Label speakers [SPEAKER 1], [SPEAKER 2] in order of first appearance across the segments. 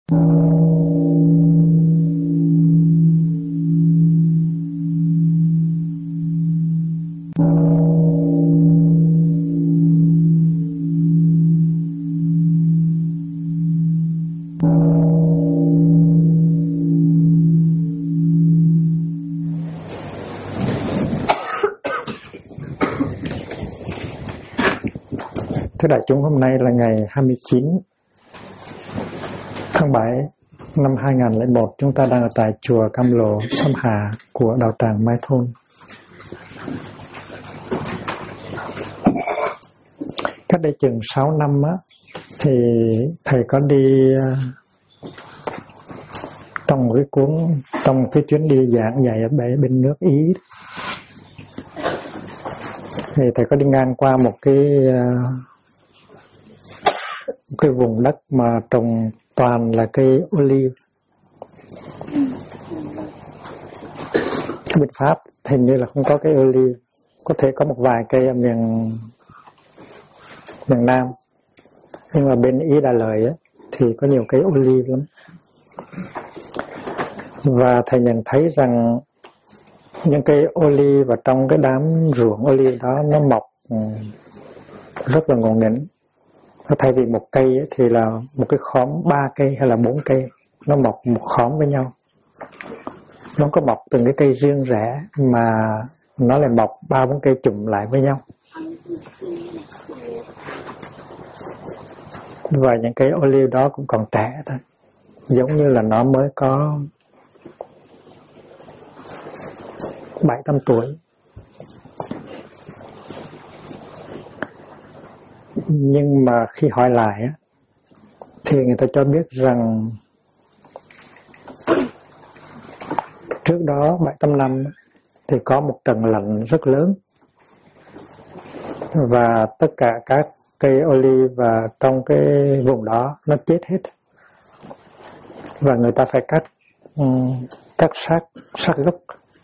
[SPEAKER 1] Thưa đại chúng, hôm nay là ngày 29 tháng 7 năm 2001. Chúng ta đang ở tại chùa Cam Lộ, Sâm Hà của đạo tràng Mai Thôn. Cách đây chừng 6 năm á, thì thầy có đi trong cái chuyến đi giảng dạy ở bên nước Ý. Thì thầy có đi ngang qua một cái vùng đất mà trồng toàn là cây olive. Bên Pháp hình như là không có cây olive, có thể có một vài cây ở miền Nam, nhưng mà bên Ý Đà Lợi á, thì có nhiều cây olive lắm. Và thầy nhận thấy rằng những cây olive và trong cái đám ruộng olive đó nó mọc rất là ngổn nghĩnh. Thay vì một cây ấy, thì là một cái khóm 3 cây hay là 4 cây nó mọc một khóm với nhau. Nó có mọc từng cái cây riêng rẽ mà nó lại mọc 3-4 cây chùm lại với nhau. Và những cây olive đó cũng còn trẻ thôi, giống như là nó mới có 7-8 tuổi. Nhưng mà khi hỏi lại á, thì người ta cho biết rằng trước đó 7-8 năm thì có một trận lạnh rất lớn, và tất cả các cây olive và trong cái vùng đó nó chết hết, và người ta phải cắt sát gốc.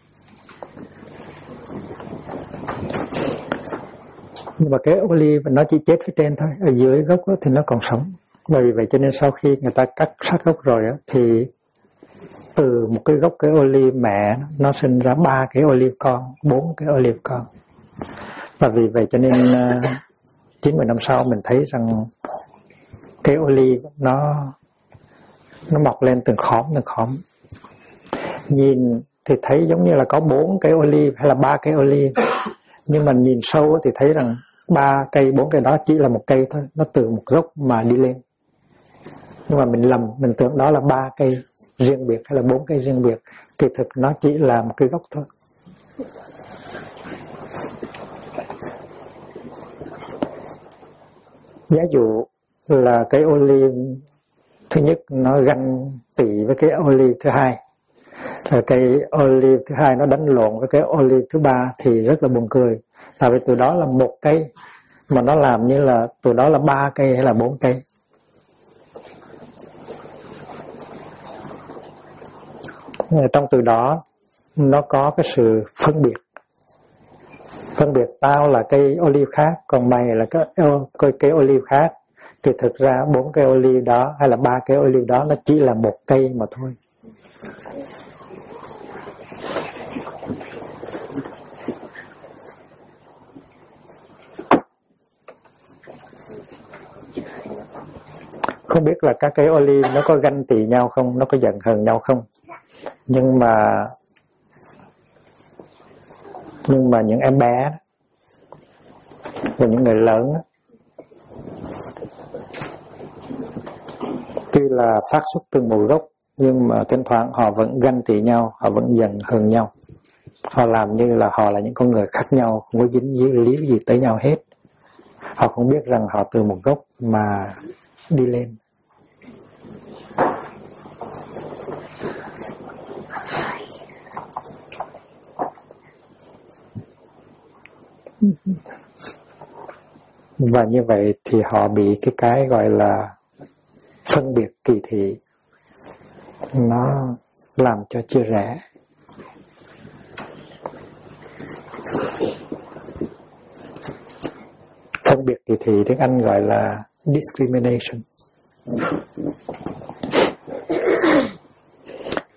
[SPEAKER 1] Nhưng mà cái olive nó chỉ chết phía trên thôi, ở dưới gốc thì nó còn sống. Bởi vì vậy cho nên sau khi người ta cắt sát gốc rồi thì từ một cái gốc cái olive mẹ nó sinh ra 3 cái olive con, 4 cái olive con. Và vì vậy cho nên 9-10 năm sau mình thấy rằng cái olive nó mọc lên từng khóm. Nhìn thì thấy giống như là có 4 cái olive hay là 3 cái olive, nhưng mà nhìn sâu thì thấy rằng 3 cây 4 cây đó chỉ là một cây thôi, nó từ một gốc mà đi lên. Nhưng mà mình lầm, mình tưởng đó là 3 cây riêng biệt hay là 4 cây riêng biệt, kỳ thực nó chỉ là một cái gốc thôi. Giả dụ là cây olive thứ nhất nó ganh tị với cái olive thứ hai, rồi cây olive thứ hai nó đánh lộn với cái olive thứ ba thì rất là buồn cười. Tại vì từ đó là một cây mà nó làm như là từ đó là 3 cây hay là 4 cây. Trong từ đó nó có cái sự phân biệt. Tao là cây olive khác, còn mày là cây olive khác. Thì thực ra 4 cây olive đó hay là 3 cây olive đó nó chỉ là một cây mà thôi. Không biết là các cây olive nó có ganh tị nhau không, nó có giận hờn nhau không. Nhưng mà những em bé và những người lớn tuy là phát xuất từ một gốc, nhưng mà thỉnh thoảng họ vẫn ganh tị nhau, họ vẫn giận hờn nhau. Họ làm như là họ là những con người khác nhau, không có dính líu gì tới nhau hết. Họ không biết rằng họ từ một gốc mà đi lên. Và như vậy thì họ bị cái gọi là phân biệt kỳ thị, nó làm cho chia rẽ. Phân biệt kỳ thị tiếng Anh gọi là discrimination.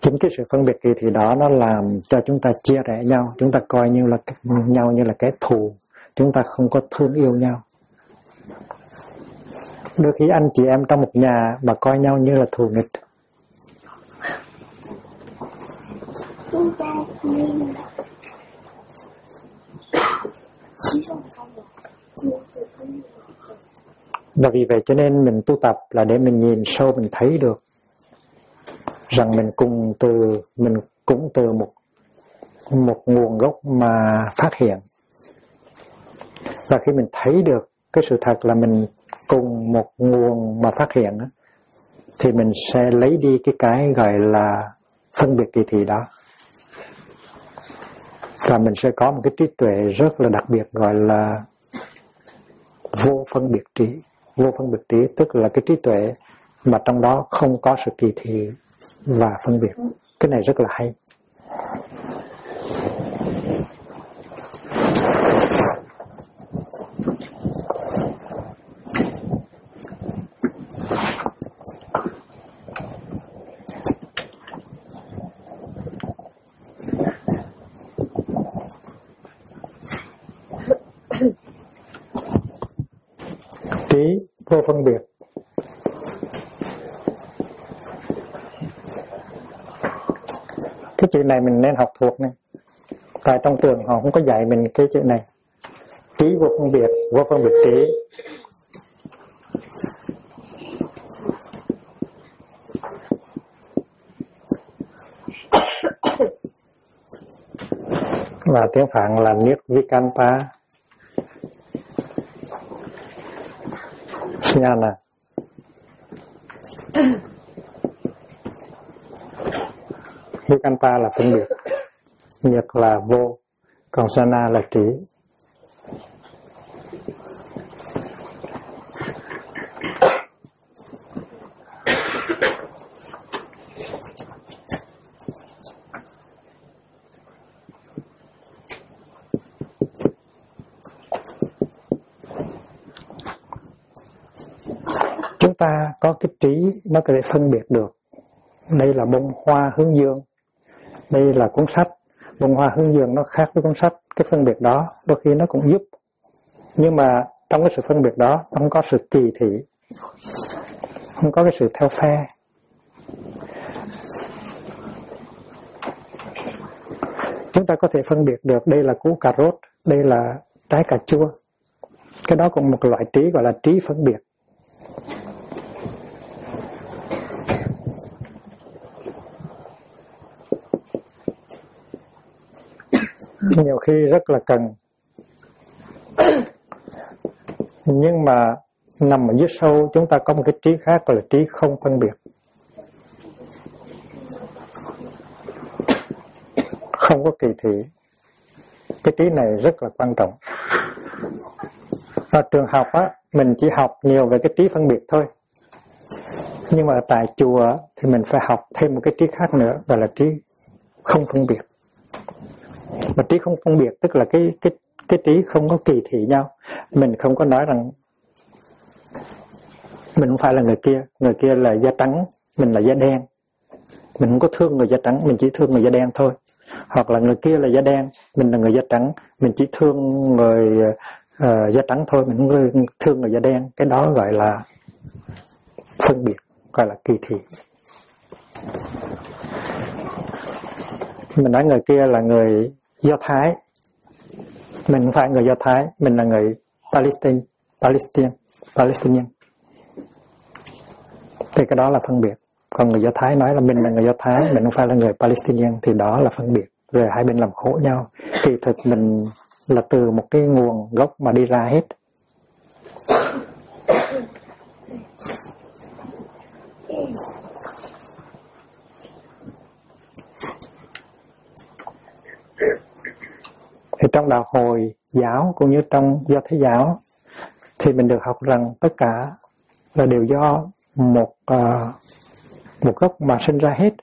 [SPEAKER 1] Chính cái sự phân biệt kỳ thị đó nó làm cho chúng ta chia rẽ nhau, chúng ta coi nhau như là kẻ thù, chúng ta không có thương yêu nhau. Đôi khi anh chị em trong một nhà mà coi nhau như là thù nghịch. Và vì vậy cho nên mình tu tập là để mình nhìn sâu, mình thấy được rằng mình cũng từ một nguồn gốc mà phát hiện. Và khi mình thấy được cái sự thật là mình cùng một nguồn mà phát hiện đó, thì mình sẽ lấy đi cái gọi là phân biệt kỳ thị đó. Và mình sẽ có một cái trí tuệ rất là đặc biệt gọi là vô phân biệt trí. Vô phân biệt trí tức là cái trí tuệ mà trong đó không có sự kỳ thị và phân biệt. Cái này rất là hay. Trí vô phân biệt. Cái chữ này mình nên học thuộc này. Tại trong trường họ không có dạy mình cái chữ này. Trí vô phân biệt trí. Và tiếng Phạn là Nirvikalpa Jnana. Vikalpa là phân biệt, Niết là vô, còn Jnana là trí. Chúng ta có cái trí nó có thể phân biệt được. Đây là bông hoa hướng dương, đây là cuốn sách. Bông hoa hướng dương nó khác với cuốn sách. Cái phân biệt đó đôi khi nó cũng giúp, nhưng mà trong cái sự phân biệt đó không có sự kỳ thị, không có cái sự theo phe. Chúng ta có thể phân biệt được đây là củ cà rốt, đây là trái cà chua. Cái đó cũng một loại trí gọi là trí phân biệt. Nhiều khi rất là cần, nhưng mà nằm ở dưới sâu chúng ta có một cái trí khác gọi là trí không phân biệt, không có kỳ thị. Cái trí này rất là quan trọng. Ở trường học á, mình chỉ học nhiều về cái trí phân biệt thôi, nhưng mà tại chùa thì mình phải học thêm một cái trí khác nữa, gọi là trí không phân biệt. Mà trí không phân biệt tức là cái trí không có kỳ thị nhau. Mình không có nói rằng mình không phải là người kia là da trắng, mình là da đen. Mình không có thương người da trắng, mình chỉ thương người da đen thôi. Hoặc là người kia là da đen, mình là người da trắng, mình chỉ thương người da trắng thôi, mình không thương người da đen. Cái đó gọi là phân biệt, gọi là kỳ thị. Mình nói người kia là người Do Thái, mình không phải người Do Thái, mình là người Palestinian. Thì cái đó là phân biệt. Còn người Do Thái nói là mình là người Do Thái, mình không phải là người Palestinian, thì đó là phân biệt. Rồi hai bên làm khổ nhau. Kỳ thực mình là từ một cái nguồn gốc mà đi ra hết. Thì trong đạo Hồi giáo cũng như trong Do Thái giáo thì mình được học rằng tất cả là đều do một gốc mà sinh ra hết.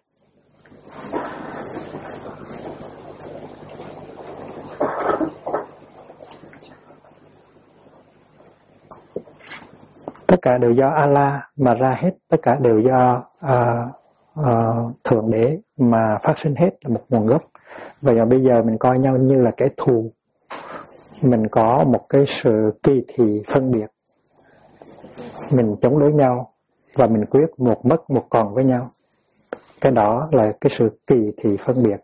[SPEAKER 1] Tất cả đều do Allah mà ra hết, tất cả đều do Thượng Đế mà phát sinh hết là một nguồn gốc. Vậy mà bây giờ mình coi nhau như là kẻ thù, mình có một cái sự kỳ thị phân biệt, mình chống đối nhau và mình quyết một mất một còn với nhau. Cái đó là cái sự kỳ thị phân biệt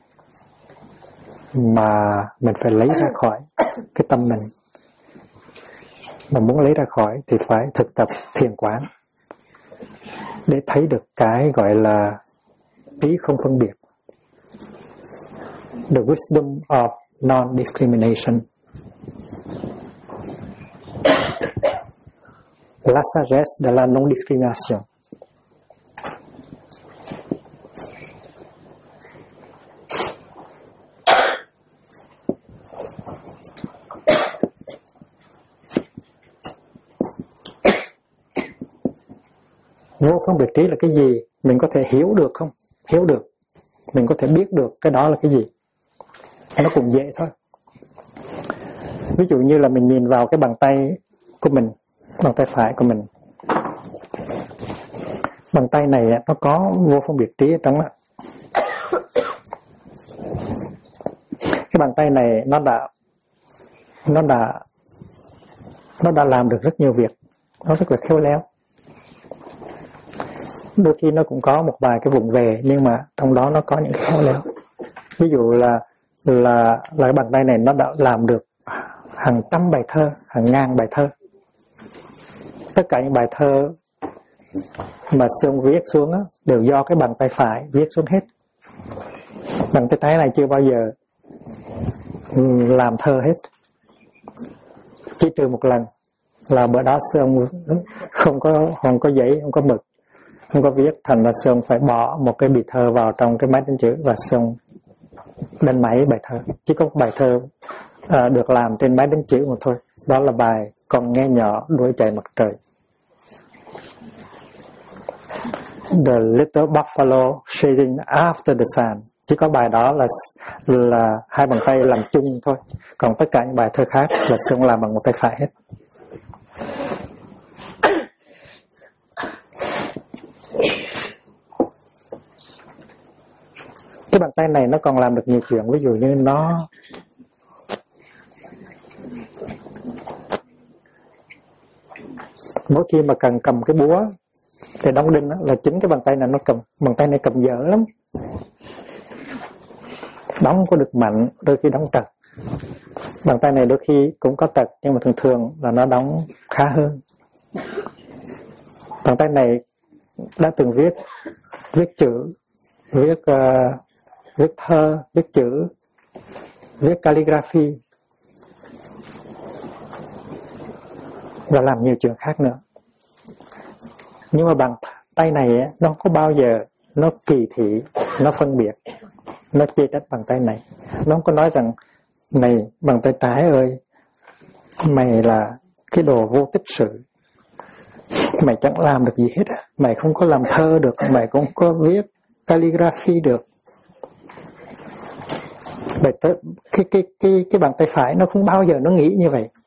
[SPEAKER 1] mà mình phải lấy ra khỏi cái tâm mình. Mà muốn lấy ra khỏi thì phải thực tập thiền quán để thấy được cái gọi là trí không phân biệt, the wisdom of non-discrimination, la sagesse de la non-discrimination. Vô phân biệt trí là cái gì? Mình có thể hiểu được không? Hiểu được. Mình có thể biết được cái đó là cái gì. Nó cũng dễ thôi. Ví dụ như là mình nhìn vào cái bàn tay của mình, bàn tay phải của mình. Bàn tay này nó có vô phân biệt trí ở trong đó. Cái bàn tay này nó đã làm được rất nhiều việc. Nó rất là khéo léo. Đôi khi nó cũng có một vài cái vụng về, nhưng mà trong đó nó có những cái khéo léo. Ví dụ là cái bàn tay này nó đã làm được hàng trăm bài thơ, hàng ngàn bài thơ. Tất cả những bài thơ mà Sương viết xuống á, đều do cái bàn tay phải viết xuống hết. Bàn tay trái này chưa bao giờ làm thơ hết. Chỉ trừ một lần là bữa đó Sương không có giấy, không có mực, không có viết, thành là Sương phải bỏ một cái bì thơ vào trong cái máy đánh chữ và Sương đánh máy bài thơ. Chỉ có bài thơ được làm trên máy đánh chữ mà thôi. Đó là bài Con nghe nhỏ đuổi chạy mặt trời. The Little Buffalo Chasing After the Sun. Chỉ có bài đó là hai bàn tay làm chung thôi. Còn tất cả những bài thơ khác là Sương làm bằng một tay phải hết. Cái bàn tay này nó còn làm được nhiều chuyện. Ví dụ như nó mỗi khi mà cần cầm cái búa thì đóng đinh là chính cái bàn tay này nó cầm. Bàn tay này cầm dở lắm, đóng có được mạnh, đôi khi đóng trật. Bàn tay này đôi khi cũng có tật, nhưng mà thường là nó đóng khá hơn. Bàn tay này đã từng viết chữ, viết thơ, viết chữ, viết calligraphy và làm nhiều chuyện khác nữa. Nhưng mà bàn tay này nó không có bao giờ nó kỳ thị, nó phân biệt, nó chê trách bàn tay này. Nó không có nói rằng này bàn tay trái ơi, mày là cái đồ vô tích sự, mày chẳng làm được gì hết, mày không có làm thơ được, mày cũng có viết calligraphy được. Cái bàn tay phải nó không bao giờ nó nghĩ như vậy.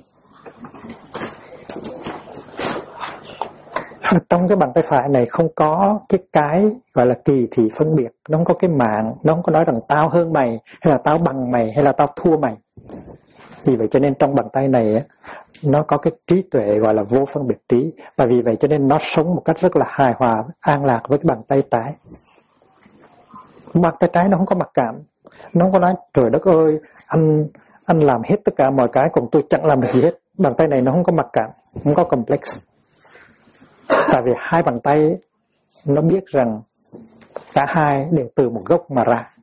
[SPEAKER 1] Trong cái bàn tay phải này không có cái gọi là kỳ thị phân biệt. Nó không có cái mạng, nó không có nói rằng tao hơn mày, hay là tao bằng mày, hay là tao thua mày. Vì vậy cho nên trong bàn tay này nó có cái trí tuệ gọi là vô phân biệt trí. Và vì vậy cho nên nó sống một cách rất là hài hòa, an lạc với cái bàn tay trái. Bàn tay trái nó không có mặc cảm. Nó không có nói trời đất ơi, anh làm hết tất cả mọi cái, còn tôi chẳng làm được gì hết. Bàn tay này nó không có mặc cảm, không có complex. Tại vì hai bàn tay nó biết rằng cả hai đều từ một gốc mà ra.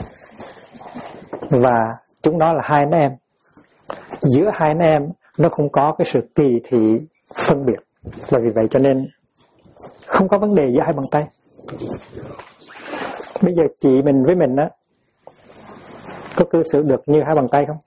[SPEAKER 1] Và chúng nó là hai anh em. Giữa hai anh em nó không có cái sự kỳ thị phân biệt. Và vì vậy cho nên không có vấn đề giữa hai bàn tay. Bây giờ chị mình với mình á, có cư xử được như hai bàn tay không?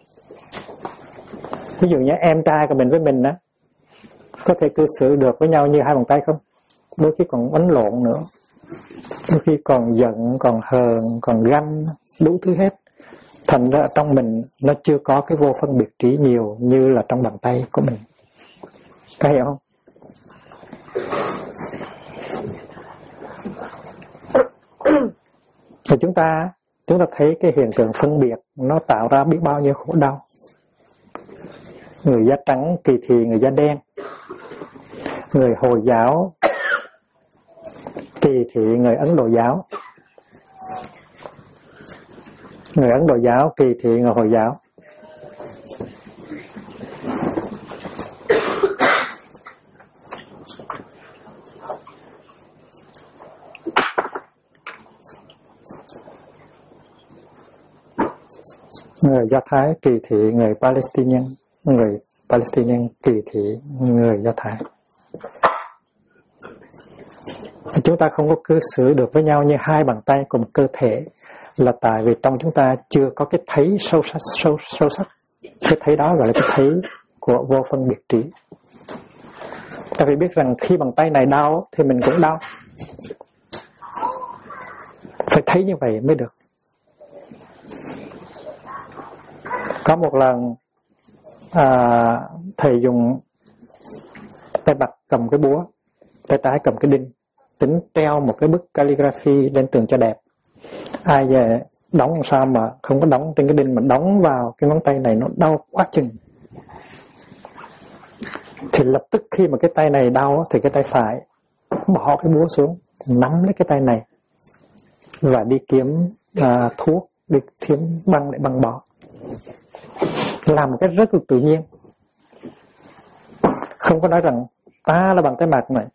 [SPEAKER 1] Ví dụ như em trai của mình với mình á, có thể cư xử được với nhau như hai bàn tay không? Đôi khi còn đánh lộn nữa, đôi khi còn giận, còn hờn, còn ganh, đủ thứ hết. Thành ra trong mình nó chưa có cái vô phân biệt trí nhiều như là trong bàn tay của mình. Có hiểu không? Và chúng ta thấy cái hiện tượng phân biệt nó tạo ra biết bao nhiêu khổ đau. Người da trắng kỳ thị người da đen, người Hồi giáo kỳ thị người Ấn Độ giáo, người Ấn Độ giáo kỳ thị người Hồi giáo. Người Do Thái kỳ thị người Palestinian, người Palestinian kỳ thị người Do Thái. Chúng ta không có cư xử được với nhau như hai bàn tay của một cơ thể là tại vì trong chúng ta chưa có cái thấy sâu sắc. Cái thấy đó gọi là cái thấy của vô phân biệt trí. Ta phải biết rằng khi bàn tay này đau thì mình cũng đau. Phải thấy như vậy mới được. Có một lần thầy dùng tay mặt cầm cái búa, tay trái cầm cái đinh, tính treo một cái bức calligraphy lên tường cho đẹp. Ai về đóng sao mà không có đóng trên cái đinh mà đóng vào cái ngón tay này, nó đau quá chừng. Thì lập tức khi mà cái tay này đau thì cái tay phải bỏ cái búa xuống, nắm lấy cái tay này và đi kiếm thuốc, đi kiếm băng để băng bó. Làm một cách rất là tự nhiên, không có nói rằng ta là bằng tay mặt này,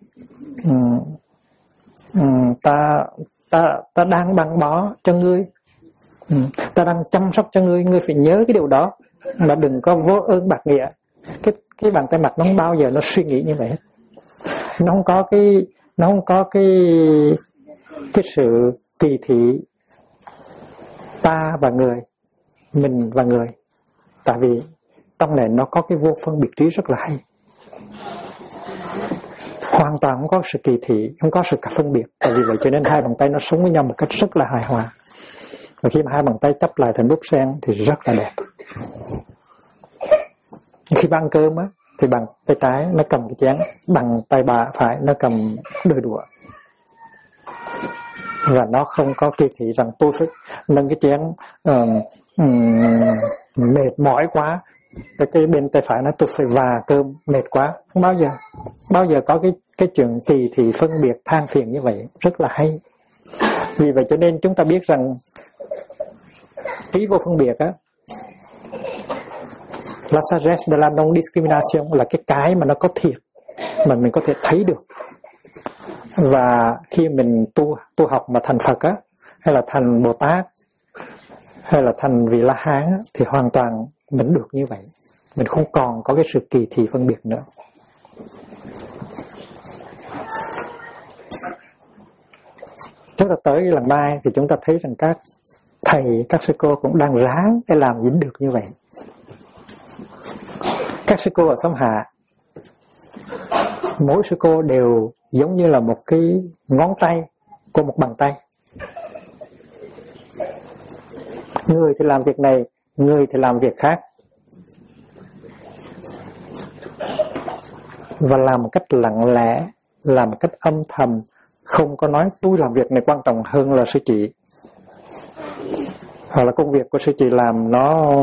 [SPEAKER 1] ta đang băng bó cho ngươi, ta đang chăm sóc cho ngươi, ngươi phải nhớ cái điều đó, mà đừng có vô ơn bạc nghĩa. Cái bàn tay mặt nó không bao giờ nó suy nghĩ như vậy hết. Nó không có cái sự kỳ thị ta và người, mình và người. Tại vì trong này nó có cái vô phân biệt trí rất là hay. Hoàn toàn không có sự kỳ thị, không có sự phân biệt. Tại vì vậy cho nên hai bàn tay nó sống với nhau một cách rất là hài hòa. Và khi mà hai bàn tay chấp lại thành búp sen thì rất là đẹp. Khi ăn cơm á, thì bằng tay trái nó cầm cái chén, bằng tay phải nó cầm đôi đũa. Và nó không có kỳ thị rằng tôi phải nâng cái chén mệt mỏi quá, cái bên tay phải nó tôi phải và cơm mệt quá. Không bao giờ có cái chuyện kỳ thị phân biệt than phiền như vậy. Rất là hay. Vì vậy cho nên chúng ta biết rằng trí vô phân biệt á, la sagesse de la non discrimination, là cái mà nó có thiệt, mà mình có thể thấy được. Và khi mình tu học mà thành Phật á, hay là thành Bồ Tát, hay là thành vị La Hán á, thì hoàn toàn mình được như vậy. Mình không còn có cái sự kỳ thị phân biệt nữa. Chúng ta tới lần mai thì chúng ta thấy rằng các thầy, các sư cô cũng đang ráng để làm dính được như vậy. Các sư cô ở xóm Hạ, mỗi sư cô đều giống như là một cái ngón tay của một bàn tay. Người thì làm việc này, người thì làm việc khác. Và làm một cách lặng lẽ, làm một cách âm thầm, không có nói tôi làm việc này quan trọng hơn là sư chị. Hoặc là công việc của sư chị làm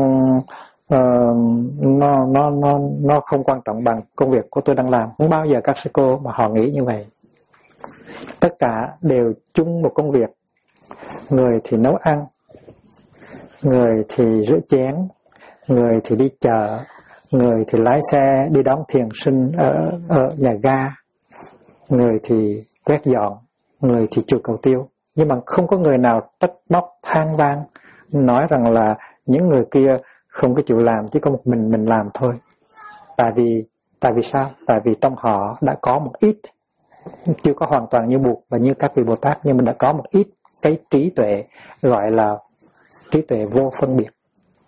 [SPEAKER 1] nó không quan trọng bằng công việc của tôi đang làm. Không bao giờ các sư cô mà họ nghĩ như vậy. Tất cả đều chung một công việc. Người thì nấu ăn, người thì rửa chén, người thì đi chợ, người thì lái xe đi đón thiền sinh ở nhà ga, người thì quét dọn, người thì chùi cầu tiêu. Nhưng mà không có người nào trách móc than vang nói rằng là những người kia không có chịu làm, chỉ có một mình làm thôi. Tại vì sao? Tại vì trong họ đã có một ít, chưa có hoàn toàn như Bụt và như các vị Bồ Tát, nhưng mình đã có một ít cái trí tuệ, gọi là trí tuệ vô phân biệt.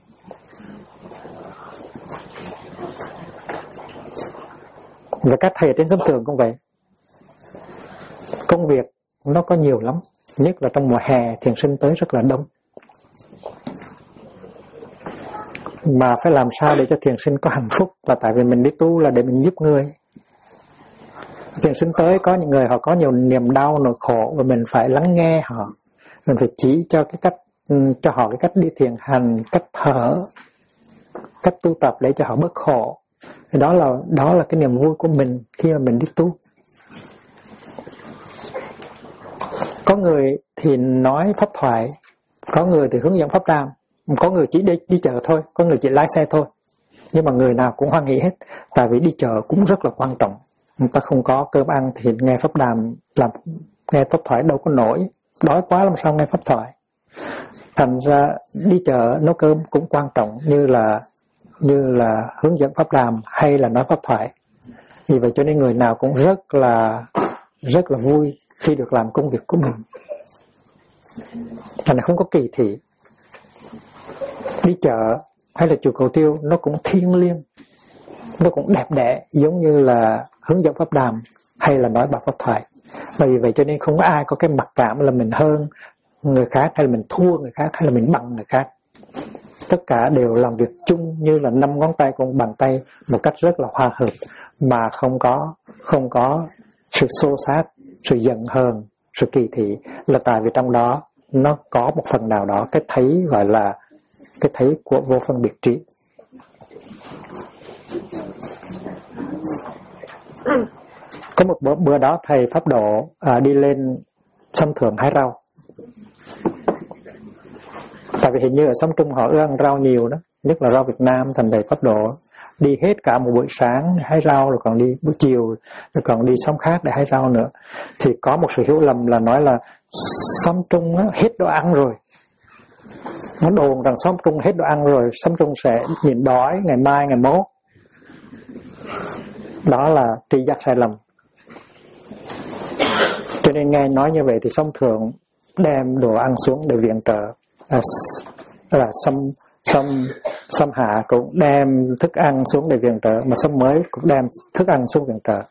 [SPEAKER 1] Và các thầy trên sân thượng cũng vậy. Công việc nó có nhiều lắm, nhất là trong mùa hè thiền sinh tới rất là đông. Mà phải làm sao để cho thiền sinh có hạnh phúc, là tại vì mình đi tu là để mình giúp người. Thiền sinh tới có những người họ có nhiều niềm đau, nỗi khổ, và mình phải lắng nghe họ, Mình phải chỉ cho họ cái cách đi thiền hành, cách thở, cách tu tập để cho họ bớt khổ. Đó là cái niềm vui của mình khi mà mình đi tu. Có người thì nói pháp thoại, có người thì hướng dẫn pháp đàm, có người chỉ đi chợ thôi, có người chỉ lái xe thôi. Nhưng mà người nào cũng hoan hỉ hết, tại vì đi chợ cũng rất là quan trọng. Người ta không có cơm ăn thì nghe pháp đàm, nghe pháp thoại đâu có nổi, đói quá làm sao nghe pháp thoại. Thành ra đi chợ nấu cơm cũng quan trọng như là hướng dẫn pháp đàm hay là nói pháp thoại. Vì vậy cho nên người nào cũng rất là vui khi được làm công việc của mình. Thành ra không có kỳ thị. Đi chợ hay là chùa Cầu Tiêu nó cũng thiêng liêng, nó cũng đẹp đẽ giống như là hướng dẫn pháp đàm hay là nói bằng pháp thoại. Và vì vậy cho nên không có ai có cái mặc cảm là mình hơn người khác hay là mình thua người khác hay là mình bằng người khác. Tất cả đều làm việc chung như là 5 ngón tay cùng bàn tay một cách rất là hòa hợp, mà không có sự xô xát, sự giận hờn, sự kỳ thị, là tại vì trong đó nó có một phần nào đó cái thấy gọi là cái thấy của vô phân biệt trí. Có một bữa đó thầy Pháp Độ đi lên sông Thượng hái rau. Tại vì hình như ở sông Trung họ ăn rau nhiều đó, nhất là rau Việt Nam. Thành thầy Pháp Độ đi hết cả một buổi sáng hái rau, rồi còn đi buổi chiều, rồi còn đi xóm khác để hái rau nữa. Thì có một sự hiểu lầm là nói là xóm Trung hết đồ ăn rồi. Nó đồn rằng xóm Trung hết đồ ăn rồi, xóm Trung sẽ nhịn đói ngày mai ngày mốt. Đó là tri giác sai lầm. Cho nên nghe nói như vậy thì xóm Thượng đem đồ ăn xuống để viện trợ, là xóm Hạ cũng đem thức ăn xuống để viện trợ, mà xóm Mới cũng đem thức ăn xuống viện trợ.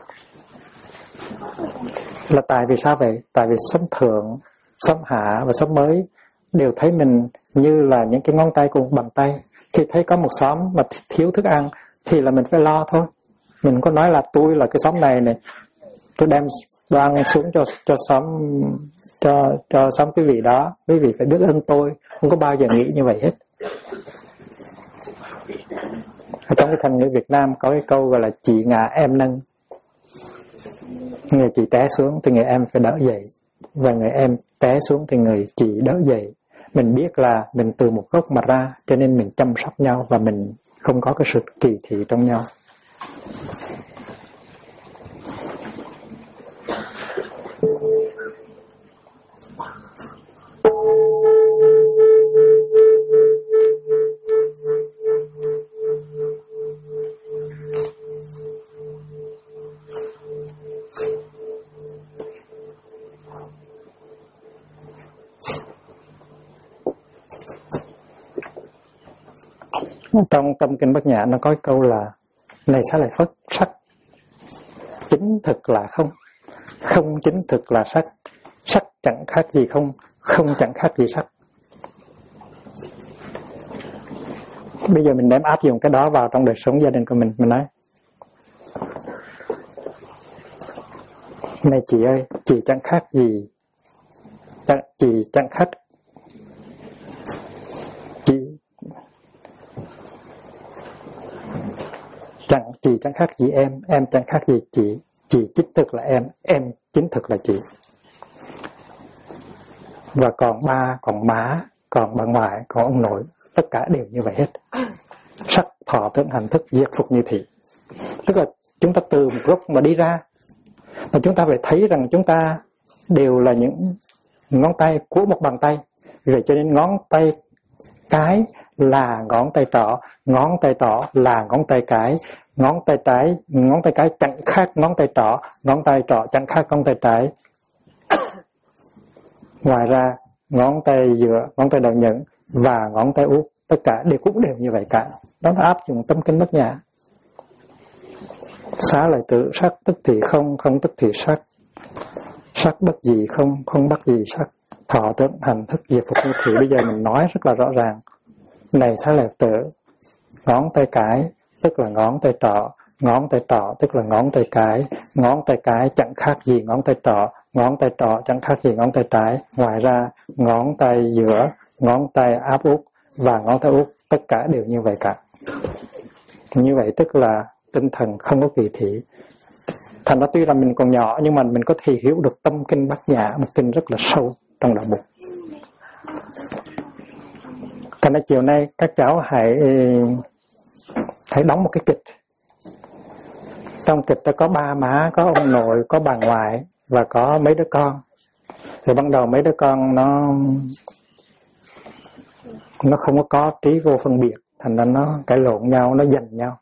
[SPEAKER 1] Là tại vì sao vậy? Tại vì xóm Thượng, xóm Hạ và xóm Mới đều thấy mình như là những cái ngón tay cùng bàn tay. Khi thấy có một xóm mà thiếu thức ăn thì là mình phải lo thôi. Mình có nói là tôi là cái xóm này tôi đem đồ ăn xuống cho xóm, cho xóm quý vị đó, quý vị phải biết ơn tôi. Không có bao giờ nghĩ như vậy hết. Ở trong cái thành ngữ Việt Nam có cái câu gọi là chị ngã em nâng. Người chị té xuống thì người em phải đỡ dậy, và người em té xuống thì người chị đỡ dậy. Mình biết là mình từ một gốc mà ra, cho nên mình chăm sóc nhau và mình không có cái sự kỳ thị trong nhau. Trong Tâm Kinh Bát Nhã nó có câu là: này Xá Lợi Phất, sắc chính thực là không, không chính thực là sắc, sắc chẳng khác gì không, không chẳng khác gì sắc. Bây giờ mình đem áp dụng cái đó vào trong đời sống gia đình của mình nói: này chị ơi, chị chẳng khác gì, chị chẳng khác, chị chẳng khác gì em chẳng khác gì chị chính thực là em chính thực là chị. Và còn ba, còn má, còn bà ngoại, còn ông nội, tất cả đều như vậy hết. Sắc thọ tưởng hành thức diệt phục như thị. Tức là chúng ta từ một gốc mà đi ra, mà chúng ta phải thấy rằng chúng ta đều là những ngón tay của một bàn tay. Vậy cho nên ngón tay cái là ngón tay trỏ, ngón tay trỏ là ngón tay cái, ngón tay cái chẳng khác ngón tay trỏ chẳng khác ngón tay trái. Ngoài ra ngón tay giữa, ngón tay đầu nhẫn và ngón tay út, tất cả cũng đều như vậy cả. Đó là áp dụng Tâm Kinh Bát Nhã. Xá Lợi Tử, sắc tức thì không, không tức thì sắc, sắc bất dị không, không bất dị sắc, thọ tưởng hành thức diệt phục như thị. Bây giờ mình nói rất là rõ ràng. Này Xá Lợi Tử, ngón tay cái tức là ngón tay trỏ tức là ngón tay cái chẳng khác gì ngón tay trỏ, ngón tay trỏ chẳng khác gì ngón tay trái. Ngoài ra ngón tay giữa, ngón tay áp út và ngón tay út tất cả đều như vậy cả. Như vậy tức là tinh thần không có kỳ thị. Thành ra tuy là mình còn nhỏ nhưng mà mình có thể hiểu được tâm kinh Bát Nhã, một kinh rất là sâu trong đạo Bụt. Thành ra chiều nay các cháu hãy đóng một cái kịch. Trong kịch đó có ba má, có ông nội, có bà ngoại và có mấy đứa con. Thì ban đầu mấy đứa con nó không có trí vô phân biệt, thành ra nó cãi lộn nhau, nó giành nhau.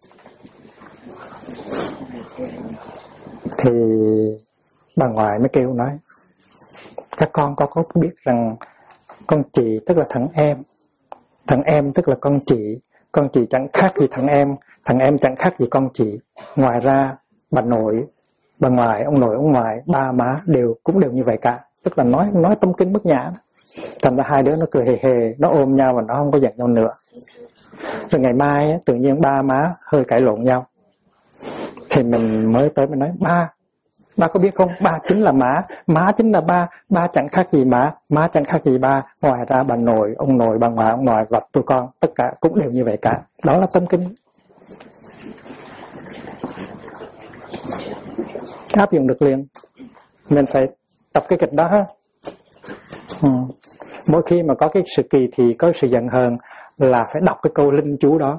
[SPEAKER 1] Thì bà ngoại mới kêu nói: các con có biết rằng con chị tức là thằng em tức là con chị chẳng khác gì thằng em chẳng khác gì con chị. Ngoài ra bà nội, bà ngoại, ông nội, ông ngoại, ba má cũng đều như vậy cả. Tức là nói tâm kinh Bát Nhã. Thành ra hai đứa nó cười hề hề, nó ôm nhau và nó không có giận nhau nữa. Rồi ngày mai tự nhiên ba má hơi cãi lộn nhau. Thì mình mới tới mình nói: ba có biết không, ba chính là má chính là ba chẳng khác gì má chẳng khác gì ba. Ngoài ra bà nội, ông nội, bà ngoại, ông ngoại và tụi con tất cả cũng đều như vậy cả. Đó là tâm kinh. Áp dụng được liền. Mình phải tập cái kịch đó ha. Mỗi khi mà có cái sự kỳ thị, có sự giận hờn là phải đọc cái câu linh chú đó.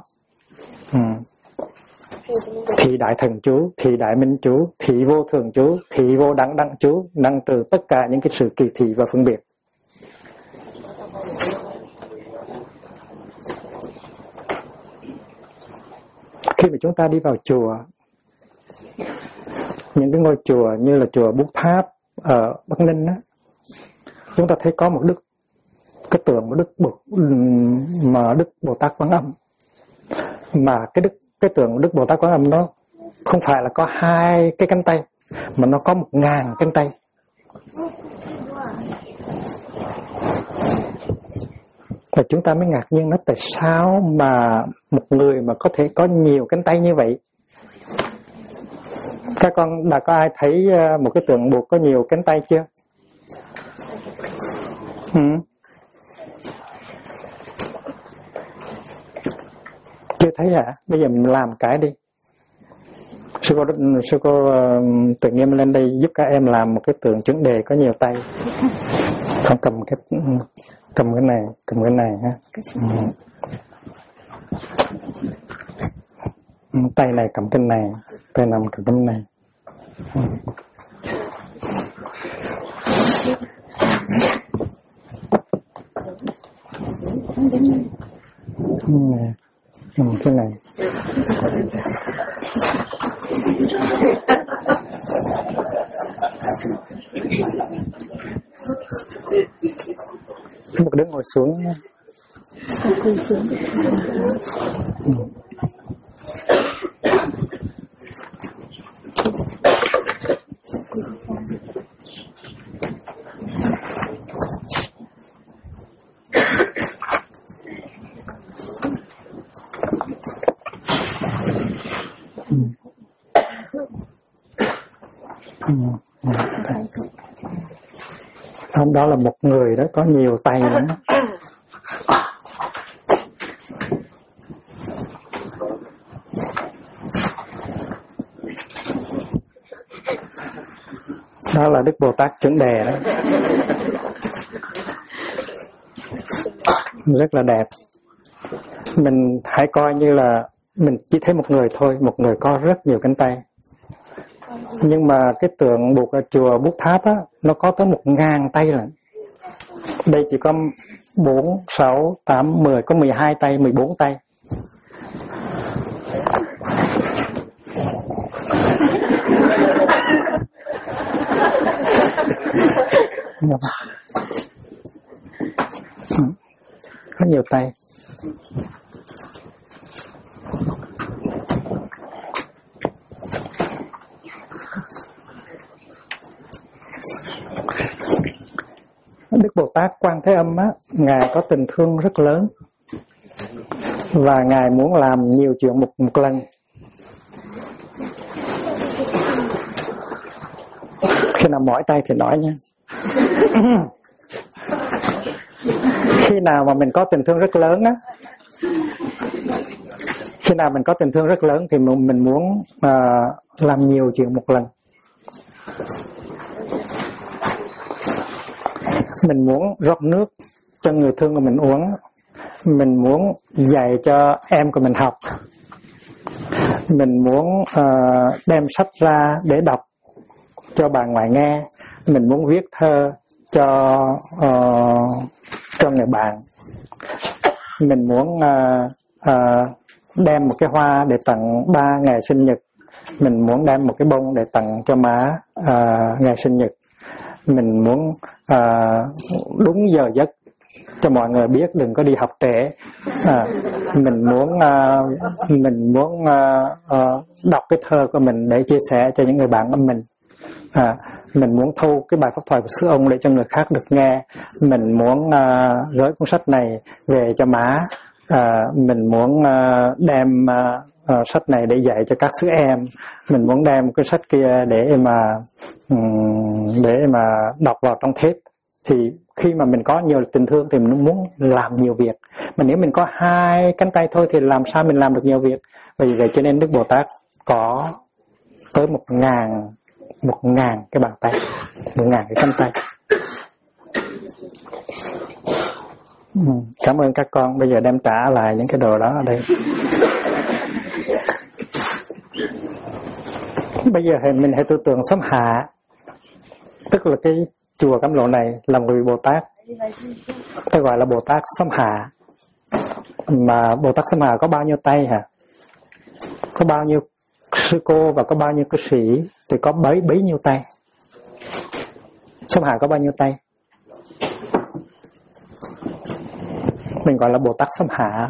[SPEAKER 1] Thị đại thần chú, thị đại minh chú, thị vô thường chú, thị vô đẳng đẳng chú, năng trừ tất cả những cái sự kỳ thị và phân biệt. Khi mà chúng ta đi vào chùa, những cái ngôi chùa như là chùa Bút Tháp ở Bắc Ninh á, chúng ta thấy có một cái tượng của Đức Bồ Tát Quán Âm. Mà cái tượng của Đức Bồ Tát Quán Âm nó không phải là có 2 cái cánh tay, mà nó có 1000 cánh tay. Và chúng ta mới ngạc nhiên nói tại sao mà một người mà có thể có nhiều cánh tay như vậy. Các con đã có ai thấy một cái tượng Bụt có nhiều cánh tay chưa? Chưa thấy hả? Bây giờ mình làm cái đi. Sư cô tự nhiên lên đây giúp các em làm một cái tượng chuẩn đề có nhiều tay. Con cầm cái này ha. Tay này cầm cái này, tay nằm cầm cái này. Cái này. Một đứa ngồi xuống. Hôm đó là một người đó có nhiều tay lắm. Đó là Đức Bồ Tát chuẩn đề đó. Rất là đẹp. Mình hãy coi như là mình chỉ thấy một người thôi, một người có rất nhiều cánh tay. Nhưng mà cái tượng Bụt ở chùa Bút Tháp á, nó có tới 1000 tay lận. Đây chỉ có 4, 6, 8, 10, có 12 tay, 14 tay. Rất nhiều tay. Đức Bồ Tát Quan Thế Âm á, Ngài có tình thương rất lớn và Ngài muốn làm nhiều chuyện một lần. Khi Khi nào mỏi tay thì nói nha. Khi nào mà mình có tình thương rất lớn á, khi nào mình có tình thương rất lớn thì mình muốn làm nhiều chuyện một lần. Mình muốn rót nước cho người thương của mình uống. Mình muốn dạy cho em của mình học. Mình muốn đem sách ra để đọc cho bà ngoại nghe. Mình muốn viết thơ cho người bạn. Mình muốn đem một cái hoa để tặng ba ngày sinh nhật. Mình muốn đem một cái bông để tặng cho má ngày sinh nhật. Mình muốn đúng giờ giấc cho mọi người biết, đừng có đi học trễ. Mình muốn đọc cái thơ của mình để chia sẻ cho những người bạn của mình. Mình muốn thu cái bài pháp thoại của sư ông để cho người khác được nghe. Mình muốn gửi cuốn sách này về cho má. Mình muốn đem sách này để dạy cho các xứ em. Mình muốn đem cái sách kia để mà đọc vào trong thép. Thì khi mà mình có nhiều tình thương thì mình muốn làm nhiều việc. Mà nếu mình có 2 cánh tay thôi thì làm sao mình làm được nhiều việc. Vì vậy cho nên Đức Bồ Tát có tới 1.000 cái bàn tay, 1.000 cái cánh tay. Cảm ơn các con. Bây giờ đem trả lại những cái đồ đó ở đây. Bây giờ mình hãy tư tưởng sống hạ. Tức là cái chùa Cam Lộ này là một vị Bồ Tát. Tôi gọi là Bồ Tát sống hạ. Mà Bồ Tát sống hạ có bao nhiêu tay hả? Có bao nhiêu sư cô và có bao nhiêu cư sĩ thì có bấy nhiêu tay. Sống hạ có bao nhiêu tay? Mình gọi là Bồ Tát sống hạ.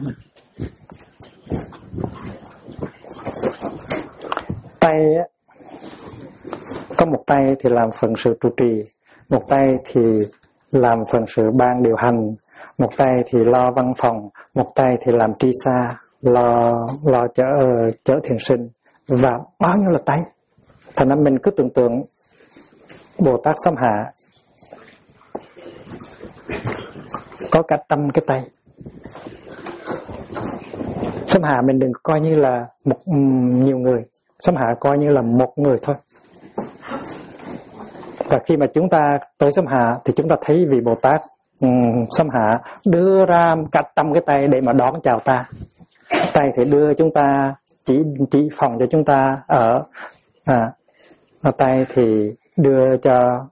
[SPEAKER 1] Tay có một tay thì làm phần sự trụ trì, một tay thì làm phần sự ban điều hành, một tay thì lo văn phòng, một tay thì làm tri xa, lo chở thiền sinh, và bao nhiêu là tay. Thành ra mình cứ tưởng tượng Bồ Tát sống hạ có cả 100 cái tay. Sống hạ mình đừng coi như là nhiều người, sống hạ coi như là một người thôi. Và khi mà chúng ta tới sống hạ thì chúng ta thấy vị Bồ Tát sống hạ đưa ra cả 100 cái tay để mà đón chào ta. Tay thì đưa chúng ta chỉ phòng cho chúng ta ở, tay thì đưa cho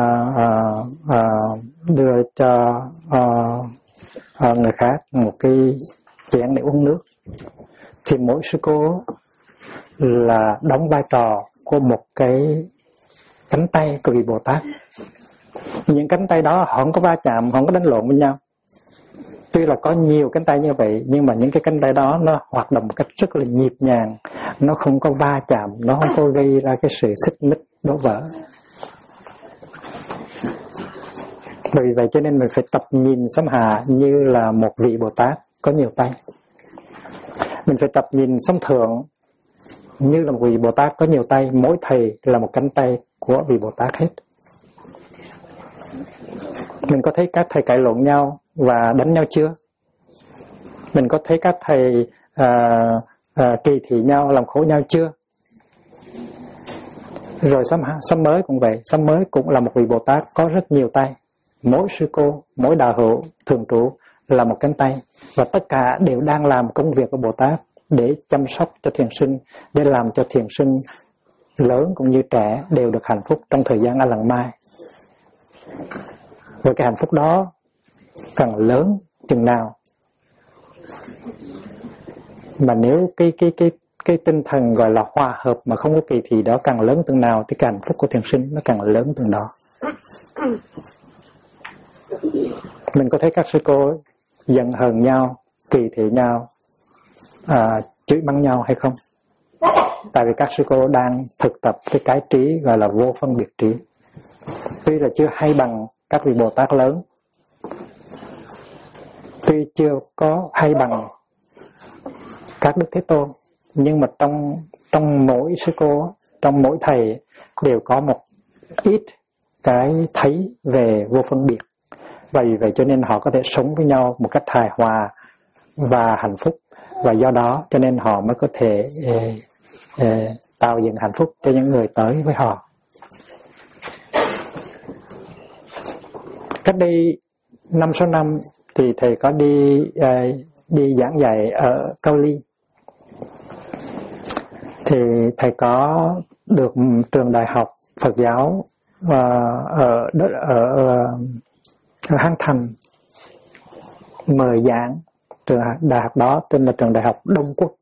[SPEAKER 1] người khác một cái chén để uống nước. Thì mỗi sư cô là đóng vai trò của một cái cánh tay của vị Bồ Tát. Những cánh tay đó họ không có va chạm, không có đánh lộn với nhau. Tuy là có nhiều cánh tay như vậy, nhưng mà những cái cánh tay đó nó hoạt động một cách rất là nhịp nhàng, nó không có va chạm, nó không có gây ra cái sự xích mích đổ vỡ. Bởi vậy cho nên mình phải tập nhìn sống hạ như là một vị Bồ Tát có nhiều tay. Mình phải tập nhìn sống thượng như là một vị Bồ Tát có nhiều tay. Mỗi thầy là một cánh tay của vị Bồ Tát hết. Mình có thấy các thầy cãi lộn nhau và đánh nhau chưa? Mình có thấy các thầy kỳ thị nhau, làm khổ nhau chưa? Rồi sám mới cũng vậy. Sám mới cũng là một vị Bồ Tát có rất nhiều tay. Mỗi sư cô, mỗi đạo hữu, thường trụ là một cánh tay. Và tất cả đều đang làm công việc của Bồ Tát để chăm sóc cho thiền sinh, để làm cho thiền sinh lớn cũng như trẻ đều được hạnh phúc trong thời gian A Lăng Mai. Và cái hạnh phúc đó càng lớn chừng nào, mà nếu cái tinh thần gọi là hòa hợp mà không có kỳ thị đó càng lớn từng nào thì cái hạnh phúc của thiền sinh nó càng lớn từng đó. Mình có thấy các sư cô giận hờn nhau, kỳ thị nhau, chửi mắng nhau hay không? Tại vì các sư cô đang thực tập cái trí gọi là vô phân biệt trí. Tuy là chưa hay bằng các vị Bồ Tát lớn, tuy chưa có hay bằng các Đức Thế Tôn, nhưng mà trong mỗi sư cô, trong mỗi thầy đều có một ít cái thấy về vô phân biệt. Vậy cho nên họ có thể sống với nhau một cách hài hòa và hạnh phúc, và do đó cho nên họ mới có thể tạo dựng hạnh phúc cho những người tới với họ. Cách đây 5-6 năm thì thầy có đi giảng dạy ở Cao Ly. Thì thầy có được trường đại học Phật giáo ở Hán Thành mời giảng. Trường đại học đó tên là trường đại học Đông Quốc,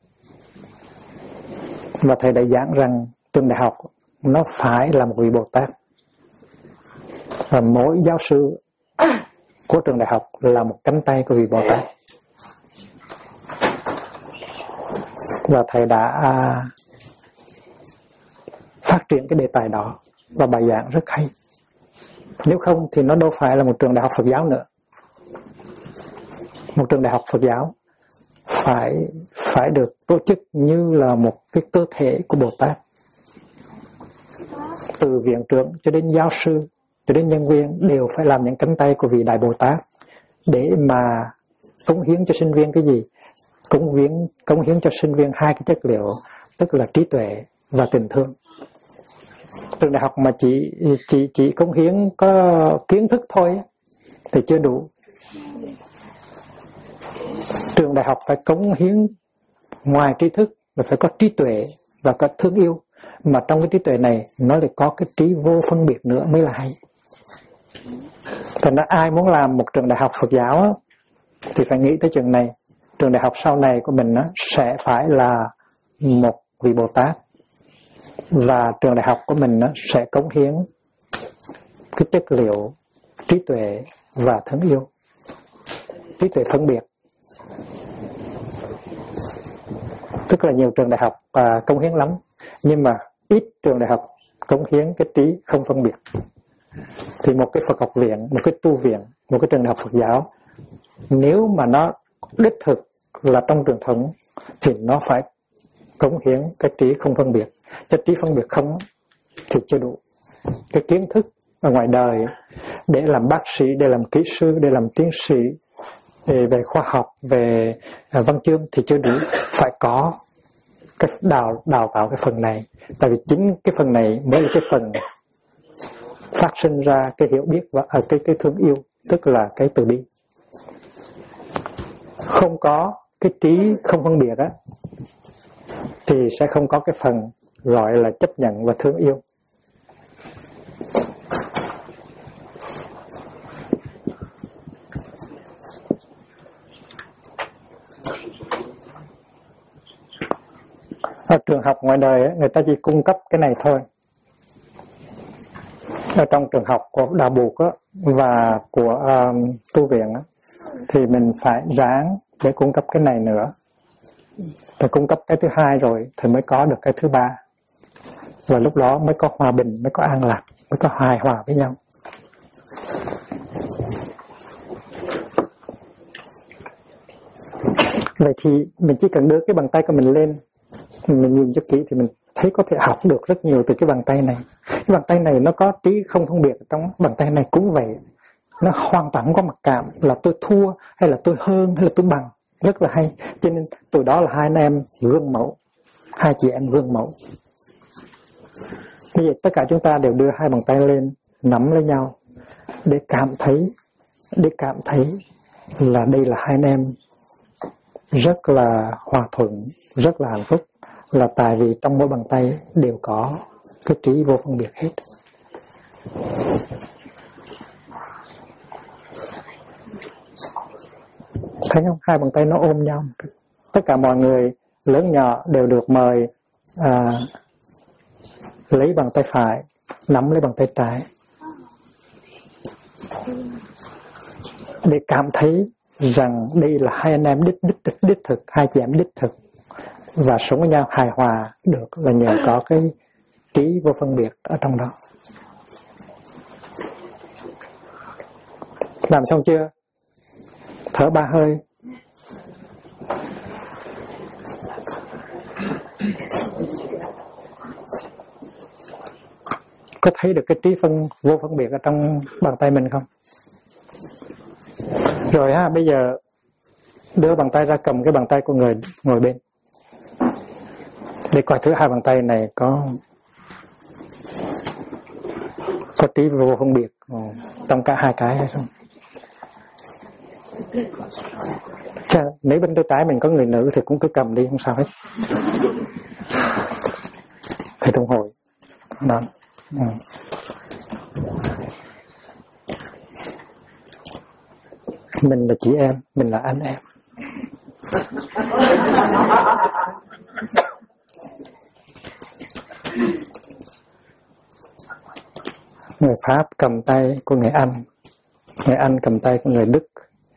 [SPEAKER 1] và thầy đã giảng rằng trường đại học nó phải là một vị Bồ Tát, và mỗi giáo sư của trường đại học là một cánh tay của vị Bồ Tát. Và thầy đã phát triển cái đề tài đó, và bài giảng rất hay. Nếu không thì nó đâu phải là một trường đại học Phật giáo nữa. Một trường đại học Phật giáo phải được tổ chức như là một cái cơ thể của Bồ Tát, từ viện trưởng cho đến giáo sư cho đến nhân viên đều phải làm những cánh tay của vị Đại Bồ Tát, để mà cống hiến cho sinh viên cái gì? Cống hiến cho sinh viên hai cái chất liệu, tức là trí tuệ và tình thương. Trường đại học mà chỉ cống hiến có kiến thức thôi thì chưa đủ. Trường đại học phải cống hiến ngoài tri thức là phải có trí tuệ và có thương yêu, mà trong cái trí tuệ này nó lại có cái trí vô phân biệt nữa mới là hay. Thành ra ai muốn làm một trường đại học Phật giáo thì phải nghĩ tới trường này. Trường đại học sau này của mình sẽ phải là một vị Bồ Tát, và trường đại học của mình sẽ cống hiến cái chất liệu trí tuệ và thương yêu, trí tuệ phân biệt. Tức là nhiều trường đại học cống hiến lắm, nhưng mà ít trường đại học cống hiến cái trí không phân biệt. Thì một cái Phật học viện, một cái tu viện, một cái trường đại học Phật giáo, nếu mà nó đích thực là trong truyền thống thì nó phải cống hiến cái trí không phân biệt. Cái trí phân biệt không thì chưa đủ. Cái kiến thức ở ngoài đời để làm bác sĩ, để làm kỹ sư, để làm tiến sĩ, về khoa học, về văn chương thì chưa đủ. Phải có cái đào tạo cái phần này. Tại vì chính cái phần này mới là cái phần phát sinh ra cái hiểu biết và cái thương yêu, tức là cái từ bi. Không có cái trí không phân biệt thì sẽ không có cái phần gọi là chấp nhận và thương yêu. Ở trường học ngoài đời người ta chỉ cung cấp cái này thôi. Ở trong trường học của Đạo Buộc và của tu viện thì mình phải ráng để cung cấp cái này nữa. Rồi cung cấp cái thứ hai rồi thì mới có được cái thứ ba. Và lúc đó mới có hòa bình, mới có an lạc, mới có hài hòa với nhau. Vậy thì mình chỉ cần đưa cái bàn tay của mình lên, mình nhìn cho kỹ thì mình thấy có thể học được rất nhiều từ cái bàn tay này. Cái bàn tay này nó có trí không phân biệt, trong bàn tay này cũng vậy. Nó hoàn toàn có mặc cảm là tôi thua hay là tôi hơn hay là tôi bằng. Rất là hay. Cho nên từ đó là hai anh em gương mẫu, hai chị em gương mẫu. Bây giờ tất cả chúng ta đều đưa hai bàn tay lên, nắm lấy nhau để cảm thấy là đây là hai anh em rất là hòa thuận, rất là hạnh phúc, là tại vì trong mỗi bàn tay đều có cái trí vô phân biệt hết. Thấy không? Hai bàn tay nó ôm nhau. Tất cả mọi người lớn nhỏ đều được mời lấy bàn tay phải, nắm lấy bàn tay trái để cảm thấy rằng đây là hai anh em đích thực, hai chị em đích thực, và sống với nhau hài hòa được là nhờ có cái trí vô phân biệt ở trong đó. Làm xong chưa? Thở 3 hơi. có thấy được cái trí vô phân biệt ở trong bàn tay mình không? Rồi ha, bây giờ đưa bàn tay ra cầm cái bàn tay của người ngồi bên để coi thử hai bàn tay này có trí vô phân biệt trong cả hai cái hay không. Nếu bên tay trái mình có người nữ thì cũng cứ cầm đi, không sao hết. Thầy đồng hội đó. Mình là chị em, mình là anh em. Người Pháp cầm tay của người Anh cầm tay của người Đức,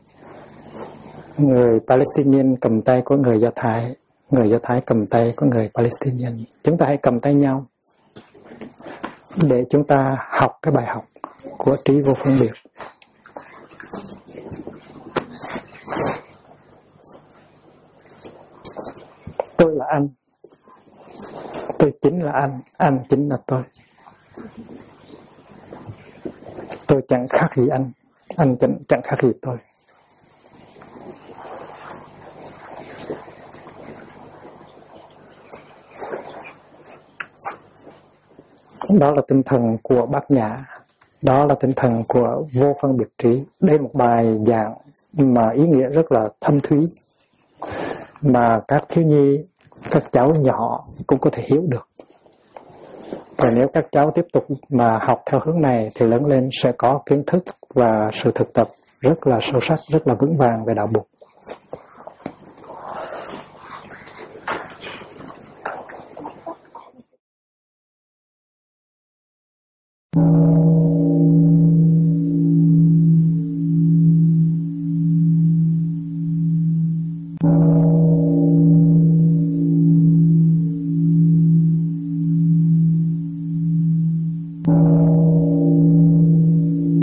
[SPEAKER 1] người Palestinian cầm tay của người Do Thái, người Do Thái cầm tay của người Palestinian. Chúng ta hãy cầm tay nhau để chúng ta học cái bài học của trí vô phân biệt. Tôi là anh, tôi chính là anh chính là tôi. Tôi chẳng khác gì anh chẳng khác gì tôi. Đó là tinh thần của Bát Nhã, đó là tinh thần của vô phân biệt trí. Đây là một bài giảng mà ý nghĩa rất là thâm thúy, mà các thiếu nhi, các cháu nhỏ cũng có thể hiểu được. Và nếu các cháu tiếp tục mà học theo hướng này thì lớn lên sẽ có kiến thức và sự thực tập rất là sâu sắc, rất là vững vàng về đạo Bụt.